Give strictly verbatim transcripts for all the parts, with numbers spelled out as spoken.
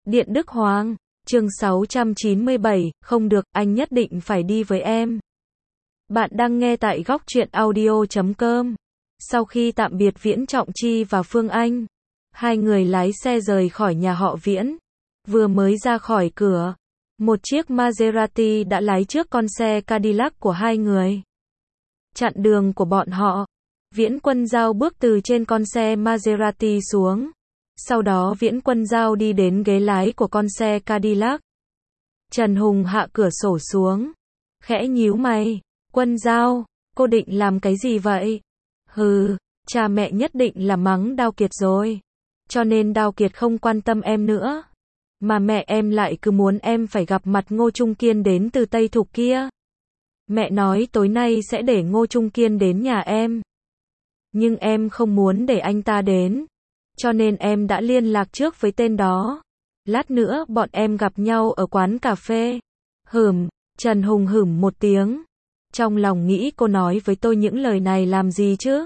Điện Đức Hoàng, chương sáu trăm chín mươi bảy, không được, anh nhất định phải đi với em. Bạn đang nghe tại góc truyện audio chấm com. Sau khi tạm biệt Viễn Trọng Chi và Phương Anh, hai người lái xe rời khỏi nhà họ Viễn. Vừa mới ra khỏi cửa, một chiếc Maserati đã lái trước con xe Cadillac của hai người. Chặn đường của bọn họ, Viễn Quân Giao bước từ trên con xe Maserati xuống. Sau đó Viễn Quân Giao đi đến ghế lái của con xe Cadillac. Trần Hùng hạ cửa sổ xuống, khẽ nhíu mày. Quân Giao, cô định làm cái gì vậy? Hừ, cha mẹ nhất định là mắng Đao Kiệt rồi. Cho nên Đao Kiệt không quan tâm em nữa. Mà mẹ em lại cứ muốn em phải gặp mặt Ngô Trung Kiên đến từ Tây Thục kia. Mẹ nói tối nay sẽ để Ngô Trung Kiên đến nhà em. Nhưng em không muốn để anh ta đến. Cho nên em đã liên lạc trước với tên đó. Lát nữa bọn em gặp nhau ở quán cà phê. Hửm, Trần Hùng hửm một tiếng. Trong lòng nghĩ cô nói với tôi những lời này làm gì chứ?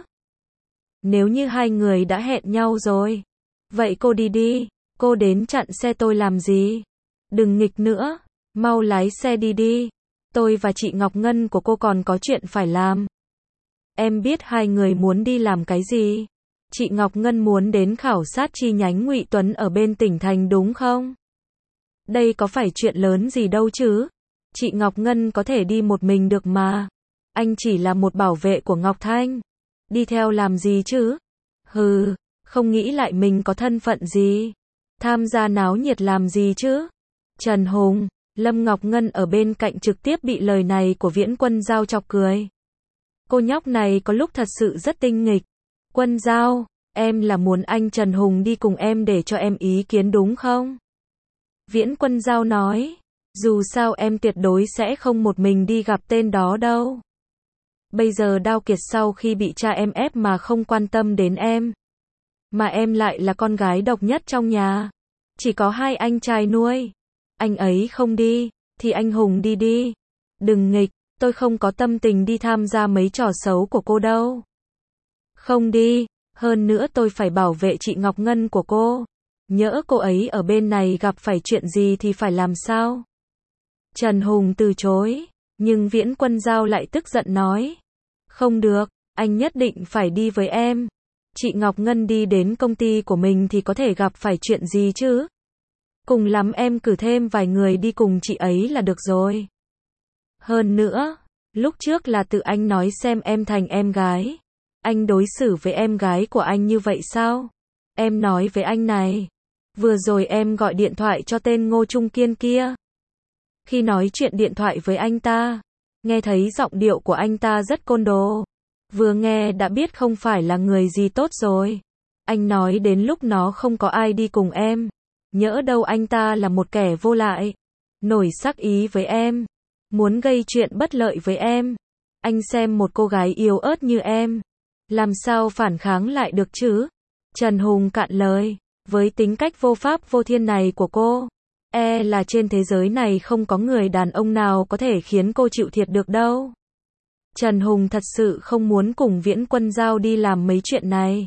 Nếu như hai người đã hẹn nhau rồi. Vậy cô đi đi, cô đến chặn xe tôi làm gì? Đừng nghịch nữa, mau lái xe đi đi. Tôi và chị Ngọc Ngân của cô còn có chuyện phải làm. Em biết hai người muốn đi làm cái gì? Chị Ngọc Ngân muốn đến khảo sát chi nhánh Ngụy Tuấn ở bên tỉnh thành đúng không? Đây có phải chuyện lớn gì đâu chứ? Chị Ngọc Ngân có thể đi một mình được mà. Anh chỉ là một bảo vệ của Ngọc Thanh. Đi theo làm gì chứ? Hừ, không nghĩ lại mình có thân phận gì. Tham gia náo nhiệt làm gì chứ? Trần Hùng, Lâm Ngọc Ngân ở bên cạnh trực tiếp bị lời này của Viễn Quân Giao chọc cười. Cô nhóc này có lúc thật sự rất tinh nghịch. Quân Giao, em là muốn anh Trần Hùng đi cùng em để cho em ý kiến đúng không? Viễn Quân Giao nói, dù sao em tuyệt đối sẽ không một mình đi gặp tên đó đâu. Bây giờ Đao Kiệt sau khi bị cha em ép mà không quan tâm đến em. Mà em lại là con gái độc nhất trong nhà. Chỉ có hai anh trai nuôi. Anh ấy không đi, thì anh Hùng đi đi. Đừng nghịch, tôi không có tâm tình đi tham gia mấy trò xấu của cô đâu. Không đi, hơn nữa tôi phải bảo vệ chị Ngọc Ngân của cô. Nhỡ cô ấy ở bên này gặp phải chuyện gì thì phải làm sao? Trần Hùng từ chối, nhưng Viễn Quân Giao lại tức giận nói. Không được, anh nhất định phải đi với em. Chị Ngọc Ngân đi đến công ty của mình thì có thể gặp phải chuyện gì chứ? Cùng lắm em cử thêm vài người đi cùng chị ấy là được rồi. Hơn nữa, lúc trước là tự anh nói xem em thành em gái. Anh đối xử với em gái của anh như vậy sao? Em nói với anh này. Vừa rồi em gọi điện thoại cho tên Ngô Trung Kiên kia. Khi nói chuyện điện thoại với anh ta, nghe thấy giọng điệu của anh ta rất côn đồ. Vừa nghe đã biết không phải là người gì tốt rồi. Anh nói đến lúc nó không có ai đi cùng em. Nhỡ đâu anh ta là một kẻ vô lại. Nổi sắc ý với em. Muốn gây chuyện bất lợi với em. Anh xem một cô gái yếu ớt như em. Làm sao phản kháng lại được chứ? Trần Hùng cạn lời. Với tính cách vô pháp vô thiên này của cô, e là trên thế giới này không có người đàn ông nào có thể khiến cô chịu thiệt được đâu. Trần Hùng thật sự không muốn cùng Viễn Quân Giao đi làm mấy chuyện này.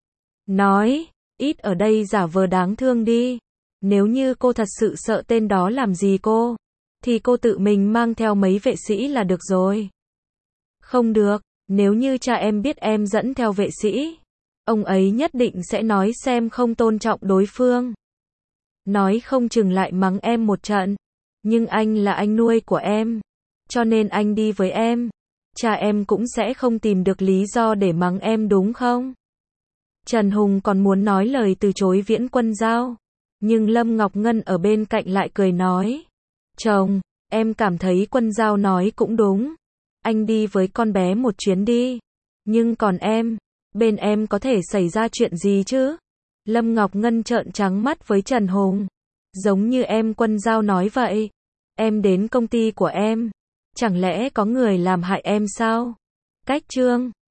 Nói, ít ở đây giả vờ đáng thương đi. Nếu như cô thật sự sợ tên đó làm gì cô, thì cô tự mình mang theo mấy vệ sĩ là được rồi. Không được, nếu như cha em biết em dẫn theo vệ sĩ, ông ấy nhất định sẽ nói xem không tôn trọng đối phương. Nói không chừng lại mắng em một trận. Nhưng anh là anh nuôi của em. Cho nên anh đi với em. Cha em cũng sẽ không tìm được lý do để mắng em đúng không? Trần Hùng còn muốn nói lời từ chối Viễn Quân Giao. Nhưng Lâm Ngọc Ngân ở bên cạnh lại cười nói. Chồng, em cảm thấy Quân Giao nói cũng đúng. Anh đi với con bé một chuyến đi. Nhưng còn em, bên em có thể xảy ra chuyện gì chứ? Lâm Ngọc Ngân trợn trắng mắt với Trần Hùng. Giống như em Quân Giao nói vậy. Em đến công ty của em. Chẳng lẽ có người làm hại em sao? Cách chương